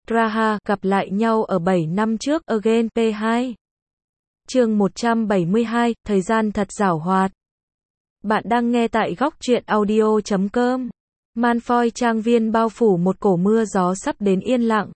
Raha gặp lại nhau ở 7 năm trước Again P2. Chương 172, thời gian thật giảo hoạt. Bạn đang nghe tại góc truyện audio.com. Malfoy trang viên bao phủ một cổ mưa gió sắp đến yên lặng.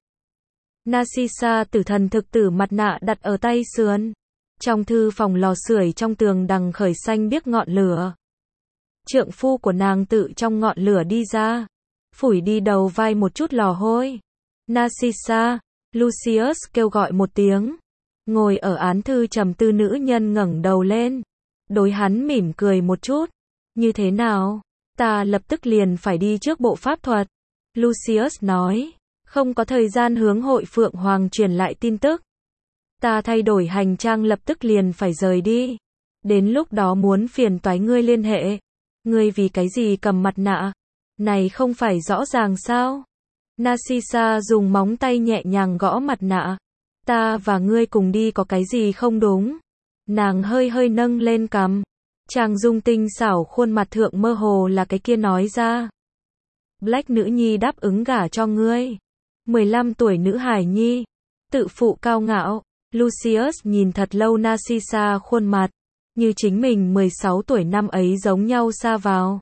Narcissa tử thần thực tử mặt nạ đặt ở tay sườn. Trong thư phòng lò sưởi trong tường đằng khởi xanh biếc ngọn lửa. Trượng phu của nàng tự trong ngọn lửa đi ra, phủi đi đầu vai một chút lò hôi. Narcissa, Lucius kêu gọi một tiếng. Ngồi ở án thư trầm tư nữ nhân ngẩng đầu lên, đối hắn mỉm cười một chút. Như thế nào? Ta lập tức liền phải đi trước bộ pháp thuật. Lucius nói, không có thời gian hướng hội Phượng Hoàng truyền lại tin tức. Ta thay đổi hành trang lập tức liền phải rời đi. Đến lúc đó muốn phiền toái ngươi liên hệ. Ngươi vì cái gì cầm mặt nạ? Này không phải rõ ràng sao? Narcissa dùng móng tay nhẹ nhàng gõ mặt nạ. Ta và ngươi cùng đi có cái gì không đúng? Nàng hơi hơi nâng lên cằm. Chàng dung tinh xảo khuôn mặt thượng mơ hồ là cái kia nói ra. Black nữ nhi đáp ứng gả cho ngươi. 15 tuổi nữ hài nhi. Tự phụ cao ngạo. Lucius nhìn thật lâu Narcissa khuôn mặt. Như chính mình 16 tuổi năm ấy giống nhau xa vào.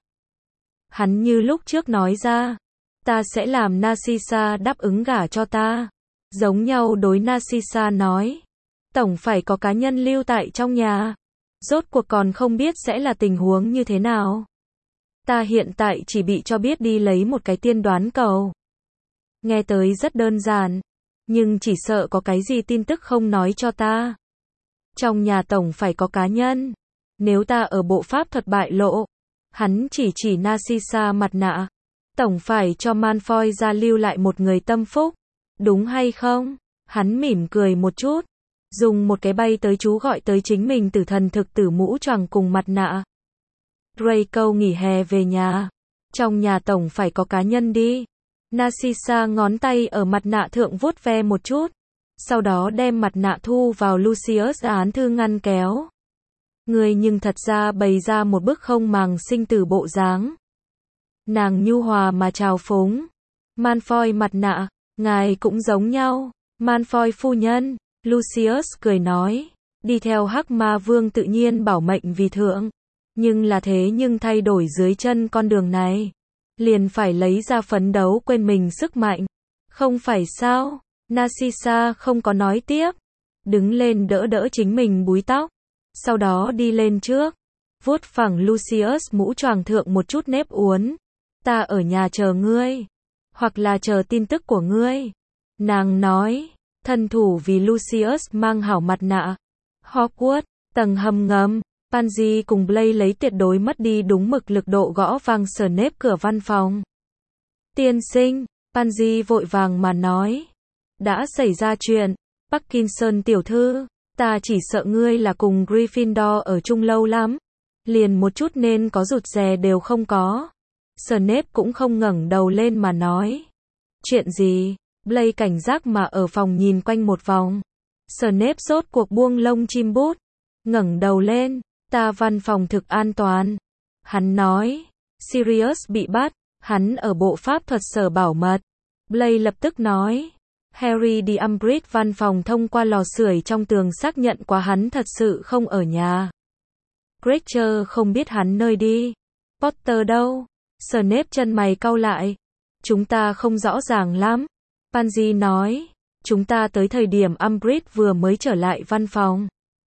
Hắn như lúc trước nói ra. Ta sẽ làm Narcissa đáp ứng gả cho ta. Giống nhau đối Narcissa nói. Tổng phải có cá nhân lưu tại trong nhà. Rốt cuộc còn không biết sẽ là tình huống như thế nào. Ta hiện tại chỉ bị cho biết đi lấy một cái tiên đoán cầu. Nghe tới rất đơn giản. Nhưng chỉ sợ có cái gì tin tức không nói cho ta. Trong nhà tổng phải có cá nhân. Nếu ta ở bộ pháp thuật bại lộ. Hắn chỉ Narcissa mặt nạ. Tổng phải cho Malfoy ra lưu lại một người tâm phúc. Đúng hay không? Hắn mỉm cười một chút. Dùng một cái bay tới chú gọi tới chính mình tử thần thực tử mũ choàng cùng mặt nạ. Draco nghỉ hè về nhà. Trong nhà tổng phải có cá nhân đi. Narcissa ngón tay ở mặt nạ thượng vuốt ve một chút. Sau đó đem mặt nạ thu vào Lucius án thư ngăn kéo. Người nhưng thật ra bày ra một bức không màng sinh tử bộ dáng. Nàng nhu hòa mà chào phúng. Malfoy mặt nạ, ngài cũng giống nhau. Malfoy phu nhân, Lucius cười nói. Đi theo Hắc Ma Vương tự nhiên bảo mệnh vì thượng. Nhưng là thế nhưng thay đổi dưới chân con đường này. Liền phải lấy ra phấn đấu quên mình sức mạnh. Không phải sao? Narcissa không có nói tiếp. Đứng lên đỡ đỡ chính mình búi tóc. Sau đó đi lên trước. Vuốt phẳng Lucius mũ choàng thượng một chút nếp uốn. Ta ở nhà chờ ngươi. Hoặc là chờ tin tức của ngươi. Nàng nói. Thân thủ vì Lucius mang hảo mặt nạ. Hogwarts, tầng hầm ngầm. Pansy cùng Blaise lấy tuyệt đối mất đi đúng mực lực độ gõ vang Snape cửa văn phòng. Tiên sinh, Pansy vội vàng mà nói. Đã xảy ra chuyện. Parkinson tiểu thư. Ta chỉ sợ ngươi là cùng Gryffindor ở chung lâu lắm. Liền một chút nên có rụt rè đều không có. Snape cũng không ngẩng đầu lên mà nói. Chuyện gì? Blaise cảnh giác mà ở phòng nhìn quanh một vòng. Snape rốt cuộc buông lông chim bút. Ngẩng đầu lên. Ta văn phòng thực an toàn. Hắn nói. Sirius bị bắt. Hắn ở bộ pháp thuật sở bảo mật. Blaise lập tức nói. Harry đi Umbridge văn phòng thông qua lò sưởi trong tường xác nhận quá hắn thật sự không ở nhà. Granger không biết hắn nơi đi. Potter đâu? Snape chân mày cau lại. Chúng ta không rõ ràng lắm. Pansy nói. Chúng ta tới thời điểm Umbridge vừa mới trở lại văn phòng.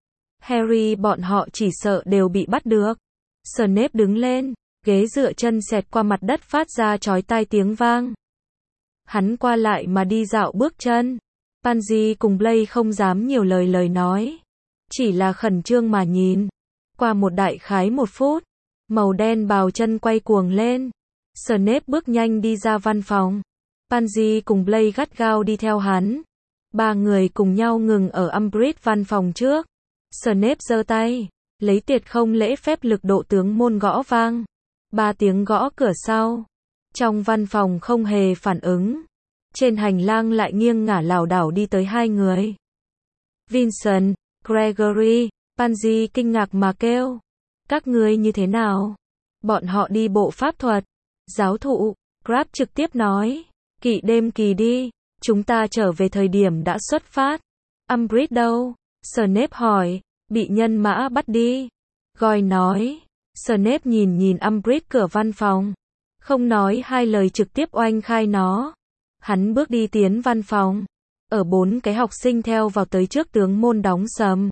Harry bọn họ chỉ sợ đều bị bắt được. Snape đứng lên. Ghế dựa chân xẹt qua mặt đất phát ra chói tai tiếng vang. Hắn qua lại mà đi dạo bước chân. Pansy cùng Blaise không dám nhiều lời nói. Chỉ là khẩn trương mà nhìn. Qua một đại khái 1 phút. Màu đen bào chân quay cuồng lên. Snape bước nhanh đi ra văn phòng. Pansy cùng Blaise gắt gao đi theo hắn. Ba người cùng nhau ngừng ở Umbridge văn phòng trước. Snape giơ tay. Lấy tuyệt không lễ phép lực độ tướng môn gõ vang. 3 tiếng gõ cửa sau. Trong văn phòng không hề phản ứng. Trên hành lang lại nghiêng ngả lảo đảo đi tới 2 người. Vincent, Gregory, Pansy kinh ngạc mà kêu. Các ngươi như thế nào? Bọn họ đi bộ pháp thuật. Giáo thụ, Crabbe trực tiếp nói. Kỵ đêm kỳ đi. Chúng ta trở về thời điểm đã xuất phát. Umbridge đâu? Snape hỏi. Bị nhân mã bắt đi. Goyle nói. Snape nhìn nhìn Umbridge cửa văn phòng. Không nói hai lời trực tiếp oanh khai nó. Hắn bước đi tiến văn phòng. Ở 4 cái học sinh theo vào tới trước tướng môn đóng sầm.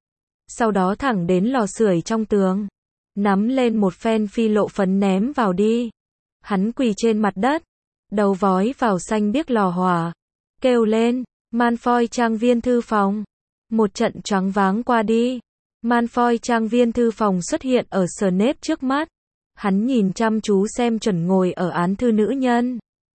Sau đó thẳng đến lò sưởi trong tường. Nắm lên một phen phi lộ phấn ném vào đi. Hắn quỳ trên mặt đất. Đầu vói vào xanh biếc lò hỏa. Kêu lên. Malfoy trang viên thư phòng. Một trận choáng váng qua đi. Malfoy trang viên thư phòng xuất hiện ở Snape trước mắt. Hắn nhìn chăm chú xem chuẩn ngồi ở án thư nữ nhân.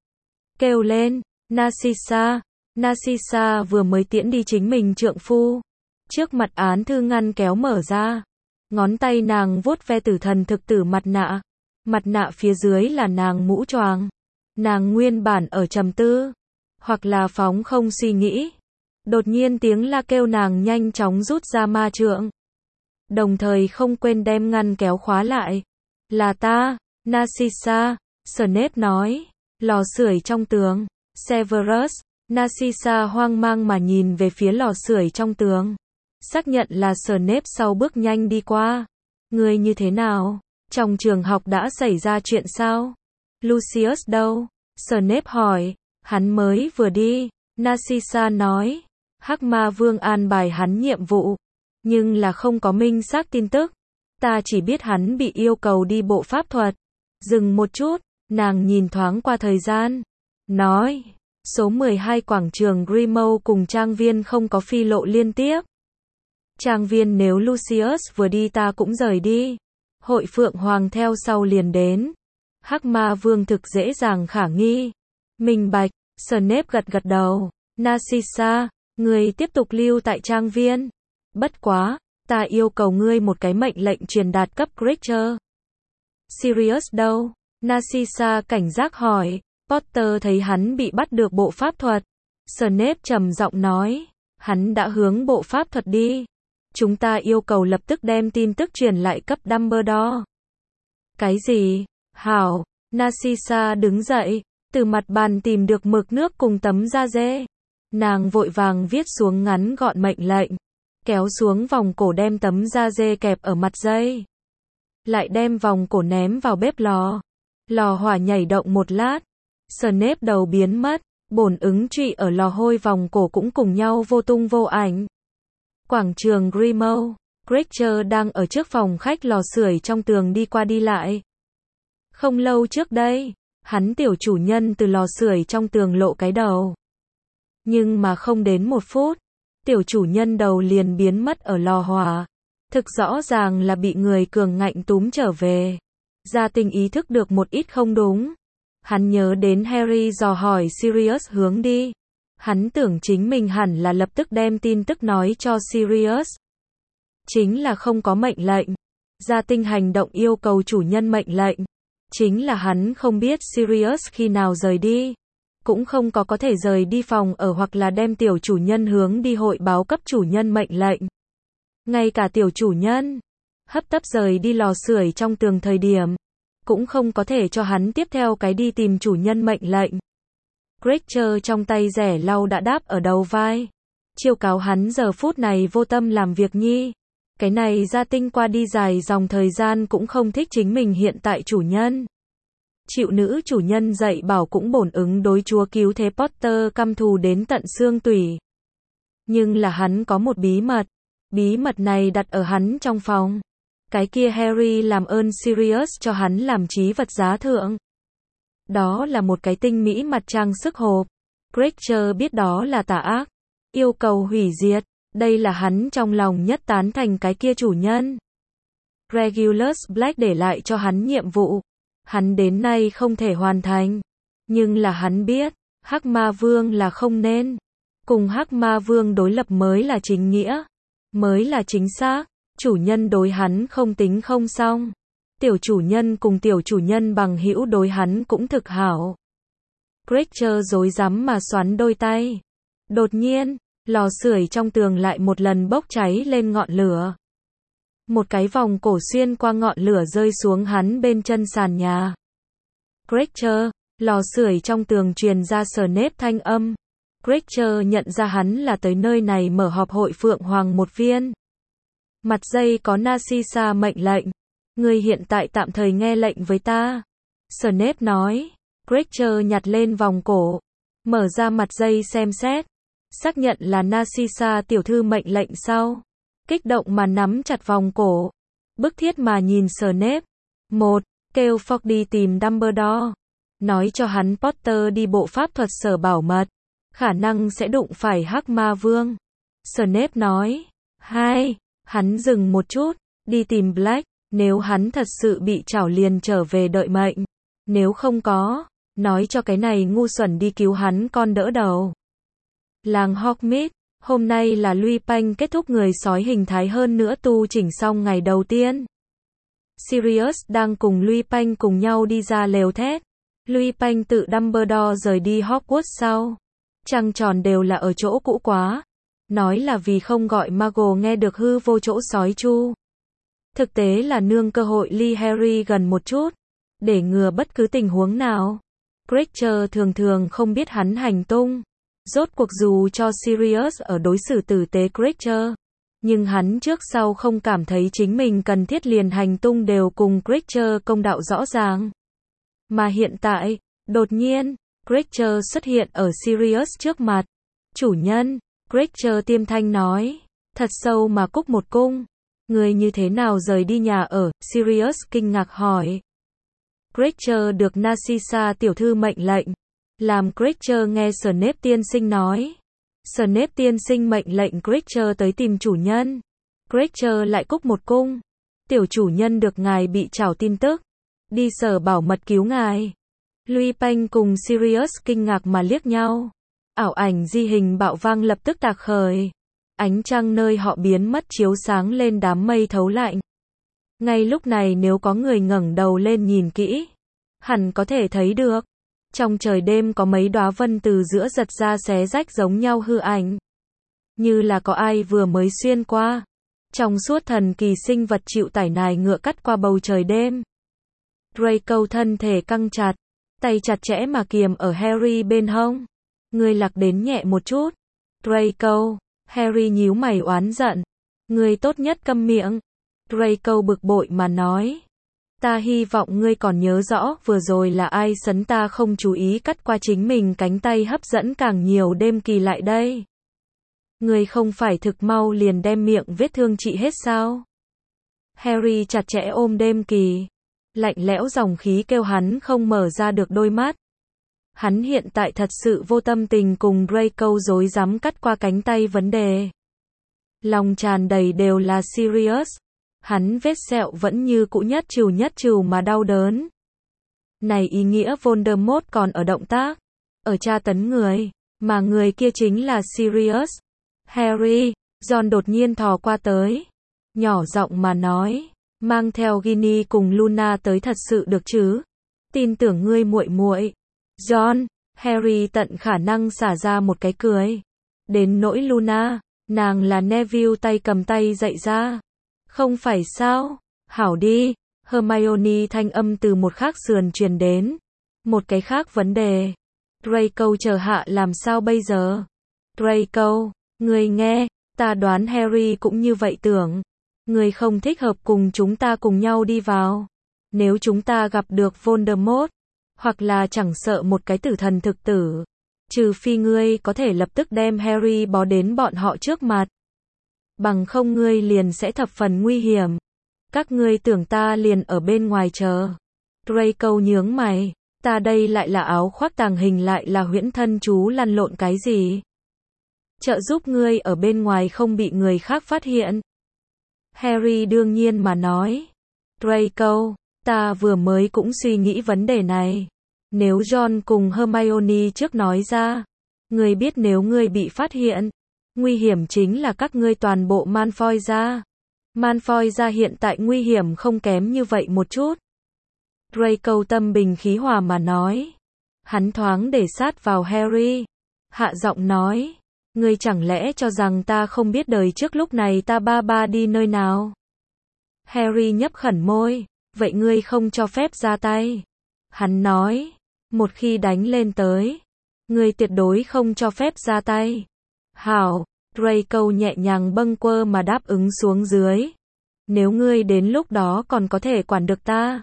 Kêu lên. Narcissa. Narcissa vừa mới tiễn đi chính mình trượng phu. Trước mặt án thư ngăn kéo mở ra. Ngón tay nàng vuốt ve tử thần thực tử mặt nạ. Mặt nạ phía dưới là nàng mũ choàng. Nàng nguyên bản ở trầm tư. Hoặc là phóng không suy nghĩ. Đột nhiên tiếng la kêu nàng nhanh chóng rút ra ma trượng. Đồng thời không quên đem ngăn kéo khóa lại. Là ta, Narcissa, Snape nói. Lò sưởi trong tường. Severus. Narcissa hoang mang mà nhìn về phía lò sưởi trong tường. Xác nhận là Snape sau bước nhanh đi qua. Người như thế nào? Trong trường học đã xảy ra chuyện sao? Lucius đâu? Snape hỏi. Hắn mới vừa đi. Narcissa nói. Hắc Ma Vương an bài hắn nhiệm vụ. Nhưng là không có minh xác tin tức. Ta chỉ biết hắn bị yêu cầu đi bộ pháp thuật. Dừng một chút. Nàng nhìn thoáng qua thời gian. Nói. Số 12 quảng trường Grimmauld cùng trang viên không có phi lộ liên tiếp. Trang viên nếu Lucius vừa đi ta cũng rời đi. Hội Phượng Hoàng theo sau liền đến. Hắc Ma Vương thực dễ dàng khả nghi. Minh bạch. Snape gật gật đầu. Narcissa, người tiếp tục lưu tại trang viên. Bất quá, ta yêu cầu ngươi một cái mệnh lệnh truyền đạt cấp Kreacher. Sirius đâu? Narcissa cảnh giác hỏi. Potter thấy hắn bị bắt được bộ pháp thuật. Snape trầm giọng nói. Hắn đã hướng bộ pháp thuật đi. Chúng ta yêu cầu lập tức đem tin tức truyền lại cấp Dumbledore. Cái gì? Hảo. Narcissa đứng dậy. Từ mặt bàn tìm được mực nước cùng tấm da dê. Nàng vội vàng viết xuống ngắn gọn mệnh lệnh. Kéo xuống vòng cổ đem tấm da dê kẹp ở mặt dây. Lại đem vòng cổ ném vào bếp lò. Lò hỏa nhảy động một lát. Snape đầu biến mất. Bổn ứng trụy ở lò hôi vòng cổ cũng cùng nhau vô tung vô ảnh. Quảng trường Grimmauld. Kreacher đang ở trước phòng khách lò sưởi trong tường đi qua đi lại. Không lâu trước đây, hắn tiểu chủ nhân từ lò sưởi trong tường lộ cái đầu. Nhưng mà không đến 1 phút, tiểu chủ nhân đầu liền biến mất ở lò hỏa. Thực rõ ràng là bị người cường ngạnh túm trở về. Gia Tinh ý thức được một ít không đúng. Hắn nhớ đến Harry dò hỏi Sirius hướng đi. Hắn tưởng chính mình hẳn là lập tức đem tin tức nói cho Sirius. Chính là không có mệnh lệnh. Gia Tinh hành động yêu cầu chủ nhân mệnh lệnh. Chính là hắn không biết Sirius khi nào rời đi. Cũng không có thể rời đi phòng ở hoặc là đem tiểu chủ nhân hướng đi hội báo cấp chủ nhân mệnh lệnh. Ngay cả tiểu chủ nhân hấp tấp rời đi lò sưởi trong tường thời điểm. Cũng không có thể cho hắn tiếp theo cái đi tìm chủ nhân mệnh lệnh. Kreacher trong tay rẻ lau đã đáp ở đầu vai. Chiêu cáo hắn giờ phút này vô tâm làm việc nhi. Cái này Gia Tinh qua đi dài dòng thời gian cũng không thích chính mình hiện tại chủ nhân. Chịu nữ chủ nhân dạy bảo cũng bổn ứng đối chúa cứu thế Potter căm thù đến tận xương tủy. Nhưng là hắn có một bí mật. Bí mật này đặt ở hắn trong phòng. Cái kia Harry làm ơn Sirius cho hắn làm trí vật giá thượng. Đó là một cái tinh mỹ mặt trang sức hộp. Kreacher biết đó là tà ác. Yêu cầu hủy diệt. Đây là hắn trong lòng nhất tán thành cái kia chủ nhân. Regulus Black để lại cho hắn nhiệm vụ. Hắn đến nay không thể hoàn thành. Nhưng là hắn biết, Hắc Ma Vương là không nên. Cùng Hắc Ma Vương đối lập mới là chính nghĩa. Mới là chính xác. Chủ nhân đối hắn không tính không xong. Tiểu chủ nhân cùng tiểu chủ nhân bằng hữu đối hắn cũng thực hảo. Kreacher rối rắm mà xoắn đôi tay. Đột nhiên, lò sưởi trong tường lại một lần bốc cháy lên ngọn lửa. Một cái vòng cổ xuyên qua ngọn lửa rơi xuống hắn bên chân sàn nhà. Kreacher, lò sưởi trong tường truyền ra Snape thanh âm. Granger nhận ra hắn là tới nơi này mở họp hội Phượng Hoàng một viên. Mặt dây có Narcissa mệnh lệnh. Ngươi hiện tại tạm thời nghe lệnh với ta. Snape nói. Granger nhặt lên vòng cổ. Mở ra mặt dây xem xét. Xác nhận là Narcissa tiểu thư mệnh lệnh sau. Kích động mà nắm chặt vòng cổ. Bức thiết mà nhìn Snape. 1. Kêu Fogg đi tìm Dumbledore. Nói cho hắn Potter đi bộ pháp thuật sở bảo mật. Khả năng sẽ đụng phải Hắc Ma Vương. Snape nói. 2. Hắn dừng một chút. Đi tìm Black. Nếu hắn thật sự bị trảo liền trở về đợi mệnh. Nếu không có, nói cho cái này ngu xuẩn đi cứu hắn con đỡ đầu. Làng Hogsmeade. Hôm nay là Lupin kết thúc người sói hình thái hơn nữa tu chỉnh xong ngày đầu tiên. Sirius đang cùng Lupin cùng nhau đi ra lều thét. Lupin tự Dumbledore rời đi Hogwarts sau. Trăng tròn đều là ở chỗ cũ quá. Nói là vì không gọi Muggle nghe được hư vô chỗ sói chu. Thực tế là nương cơ hội ly Harry gần một chút. Để ngừa bất cứ tình huống nào. Granger thường thường không biết hắn hành tung. Rốt cuộc dù cho Sirius ở đối xử tử tế Granger. Nhưng hắn trước sau không cảm thấy chính mình cần thiết liền hành tung đều cùng Granger công đạo rõ ràng. Mà hiện tại, đột nhiên, Granger xuất hiện ở Sirius trước mặt. Chủ nhân, Granger tiêm thanh nói. Thật sâu mà cúc một cung. Người như thế nào rời đi nhà ở? Sirius kinh ngạc hỏi. Granger được Narcissa tiểu thư mệnh lệnh. Làm Granger nghe Snape tiên sinh nói. Snape tiên sinh mệnh lệnh Granger tới tìm chủ nhân. Granger lại cúc một cung. Tiểu chủ nhân được ngài bị trảo tin tức. Đi sở bảo mật cứu ngài. Lupin cùng Sirius kinh ngạc mà liếc nhau. Ảo ảnh di hình bạo vang lập tức tạc khởi. Ánh trăng nơi họ biến mất chiếu sáng lên đám mây thấu lạnh. Ngay lúc này nếu có người ngẩng đầu lên nhìn kỹ, hẳn có thể thấy được. Trong trời đêm có mấy đóa vân từ giữa giật ra xé rách giống nhau hư ảnh. Như là có ai vừa mới xuyên qua. Trong suốt thần kỳ sinh vật chịu tải nài ngựa cắt qua bầu trời đêm. Draco thân thể căng chặt, tay chặt chẽ mà kiềm ở Harry bên hông. Ngươi lạc đến nhẹ một chút. Draco, Harry nhíu mày oán giận. Ngươi tốt nhất câm miệng. Draco bực bội mà nói. Ta hy vọng ngươi còn nhớ rõ vừa rồi là ai sấn ta không chú ý cắt qua chính mình cánh tay hấp dẫn càng nhiều đêm kỳ lại đây. Ngươi không phải thực mau liền đem miệng vết thương trị hết sao? Harry chặt chẽ ôm đêm kỳ. Lạnh lẽo dòng khí kêu hắn không mở ra được đôi mắt. Hắn hiện tại thật sự vô tâm tình cùng Draco rối rắm cắt qua cánh tay vấn đề. Lòng tràn đầy đều là Sirius. Hắn vết sẹo vẫn như cũ nhất trừ mà đau đớn. Này ý nghĩa Voldemort còn ở động tác. Ở tra tấn người. Mà người kia chính là Sirius. Harry, Ron đột nhiên thò qua tới. Nhỏ giọng mà nói. Mang theo Ginny cùng Luna tới thật sự được chứ? Tin tưởng ngươi muội muội. Ron, Harry tận khả năng xả ra một cái cười. Đến nỗi Luna, nàng là Neville tay cầm tay dạy ra. Không phải sao? Hảo đi. Hermione thanh âm từ một khác sườn truyền đến. Một cái khác vấn đề. Draco chờ hạ làm sao bây giờ? Draco, ngươi nghe, ta đoán Harry cũng như vậy tưởng. Ngươi không thích hợp cùng chúng ta cùng nhau đi vào. Nếu chúng ta gặp được Voldemort, hoặc là chẳng sợ một cái tử thần thực tử, trừ phi ngươi có thể lập tức đem Harry bó đến bọn họ trước mặt. Bằng không ngươi liền sẽ thập phần nguy hiểm. Các ngươi tưởng ta liền ở bên ngoài chờ. Draco nhướng mày. Ta đây lại là áo khoác tàng hình lại là huyễn thân chú lăn lộn cái gì? Trợ giúp ngươi ở bên ngoài không bị người khác phát hiện. Harry đương nhiên mà nói. Draco, ta vừa mới cũng suy nghĩ vấn đề này. Nếu Ron cùng Hermione trước nói ra, ngươi biết nếu ngươi bị phát hiện, nguy hiểm chính là các ngươi toàn bộ Malfoy gia. Malfoy gia hiện tại nguy hiểm không kém như vậy một chút. Draco tâm bình khí hòa mà nói. Hắn thoáng để sát vào Harry. Hạ giọng nói. Ngươi chẳng lẽ cho rằng ta không biết đời trước lúc này ta ba đi nơi nào? Harry nhấp khẩn môi. Vậy ngươi không cho phép ra tay. Hắn nói. Một khi đánh lên tới, Ngươi tuyệt đối không cho phép ra tay. Hảo, Draco nhẹ nhàng bâng quơ mà đáp ứng xuống dưới. Nếu ngươi đến lúc đó còn có thể quản được ta.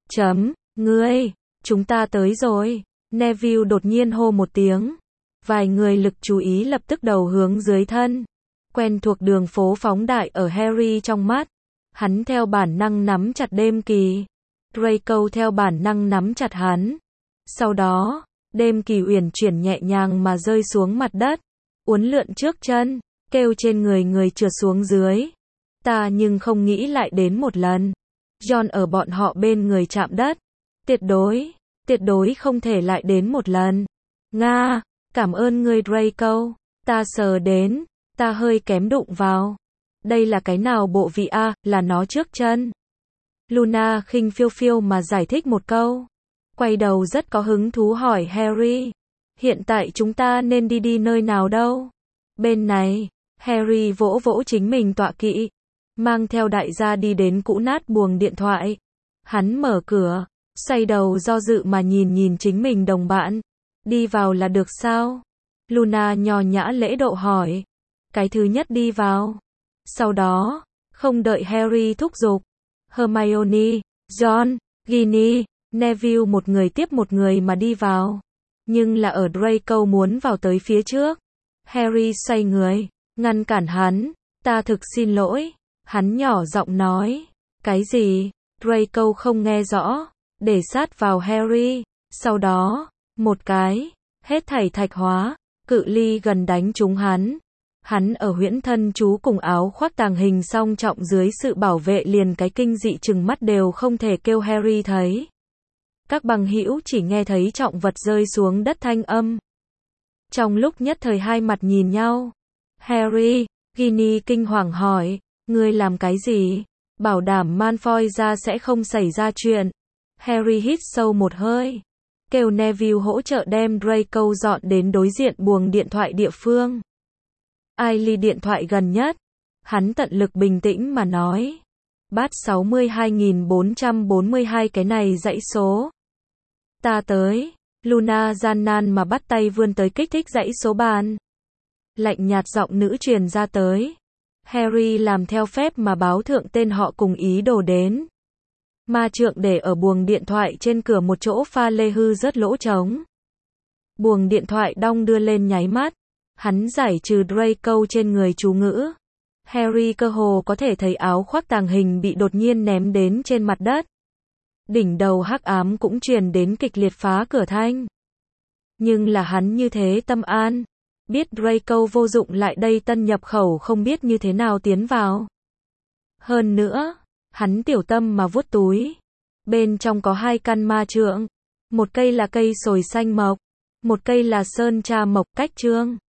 Ngươi, chúng ta tới rồi. Neville đột nhiên hô một tiếng. Vài người lực chú ý lập tức đầu hướng dưới thân. Quen thuộc đường phố phóng đại ở Harry trong mắt. Hắn theo bản năng nắm chặt đêm kỳ. Draco theo bản năng nắm chặt hắn. Sau đó, đêm kỳ uyển chuyển nhẹ nhàng mà rơi xuống mặt đất. Uốn lượn trước chân, kêu trên người trượt xuống dưới. Ta nhưng không nghĩ lại đến một lần. John ở bọn họ bên người chạm đất. Tuyệt đối không thể lại đến một lần. Nga, cảm ơn ngươi Draco. Ta sờ đến, ta hơi kém đụng vào. Đây là cái nào bộ vị a, là nó trước chân. Luna khinh phiêu phiêu mà giải thích một câu. Quay đầu rất có hứng thú hỏi Harry. Hiện tại chúng ta nên đi nơi nào đâu? Bên này, Harry vỗ vỗ chính mình tọa kỵ. Mang theo đại gia đi đến cũ nát buồng điện thoại. Hắn mở cửa, xoay đầu do dự mà nhìn chính mình đồng bạn. Đi vào là được sao? Luna nho nhã lễ độ hỏi. Cái thứ nhất đi vào. Sau đó, không đợi Harry thúc giục. Hermione, John, Ginny, Neville một người tiếp một người mà đi vào. Nhưng là ở Draco muốn vào tới phía trước. Harry xoay người, ngăn cản hắn. Ta thực xin lỗi. Hắn nhỏ giọng nói. Cái gì? Draco không nghe rõ. Để sát vào Harry. Sau đó, một cái, hết thảy thạch hóa, cự ly gần đánh trúng hắn. Hắn ở huyễn thân chú cùng áo khoác tàng hình song trọng dưới sự bảo vệ liền cái kinh dị chừng mắt đều không thể kêu Harry thấy. Các bằng hữu chỉ nghe thấy trọng vật rơi xuống đất thanh âm. Trong lúc nhất thời hai mặt nhìn nhau. Harry, Ginny kinh hoàng hỏi, ngươi làm cái gì? Bảo đảm Malfoy ra sẽ không xảy ra chuyện. Harry hít sâu một hơi. Kêu Neville hỗ trợ đem Draco dọn đến đối diện buồng điện thoại địa phương. Ai ly điện thoại gần nhất? Hắn tận lực bình tĩnh mà nói. Bát 62.442 cái này dãy số. Ta tới. Luna gian nan mà bắt tay vươn tới kích thích dãy số bàn. Lạnh nhạt giọng nữ truyền ra tới. Harry làm theo phép mà báo thượng tên họ cùng ý đồ đến. Ma trượng để ở buồng điện thoại trên cửa một chỗ pha lê hư rớt lỗ trống. Buồng điện thoại đong đưa lên nháy mắt. Hắn giải trừ Draco trên người chú ngữ. Harry cơ hồ có thể thấy áo khoác tàng hình bị đột nhiên ném đến trên mặt đất. Đỉnh đầu hắc ám cũng truyền đến kịch liệt phá cửa thanh. Nhưng là hắn như thế tâm an. Biết Draco vô dụng lại đây tân nhập khẩu không biết như thế nào tiến vào. Hơn nữa, hắn tiểu tâm mà vuốt túi. Bên trong có 2 căn ma trượng. Một cây là cây sồi xanh mộc. Một cây là sơn tra mộc cách trương.